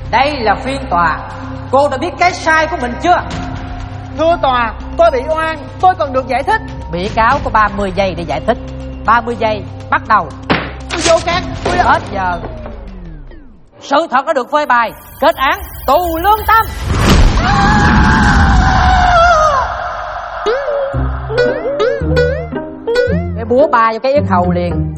Đây là phiên tòa, cô đã biết cái sai của mình chưa? Thưa tòa, tôi bị oan, tôi cần được giải thích. Bị cáo có 30 giây để giải thích. 30 giây, bắt đầu. Vô can. Hết giờ. Sự thật đã được phơi bày. Kết án tù lương tâm. Cái búa ba vô cái yết hầu liền.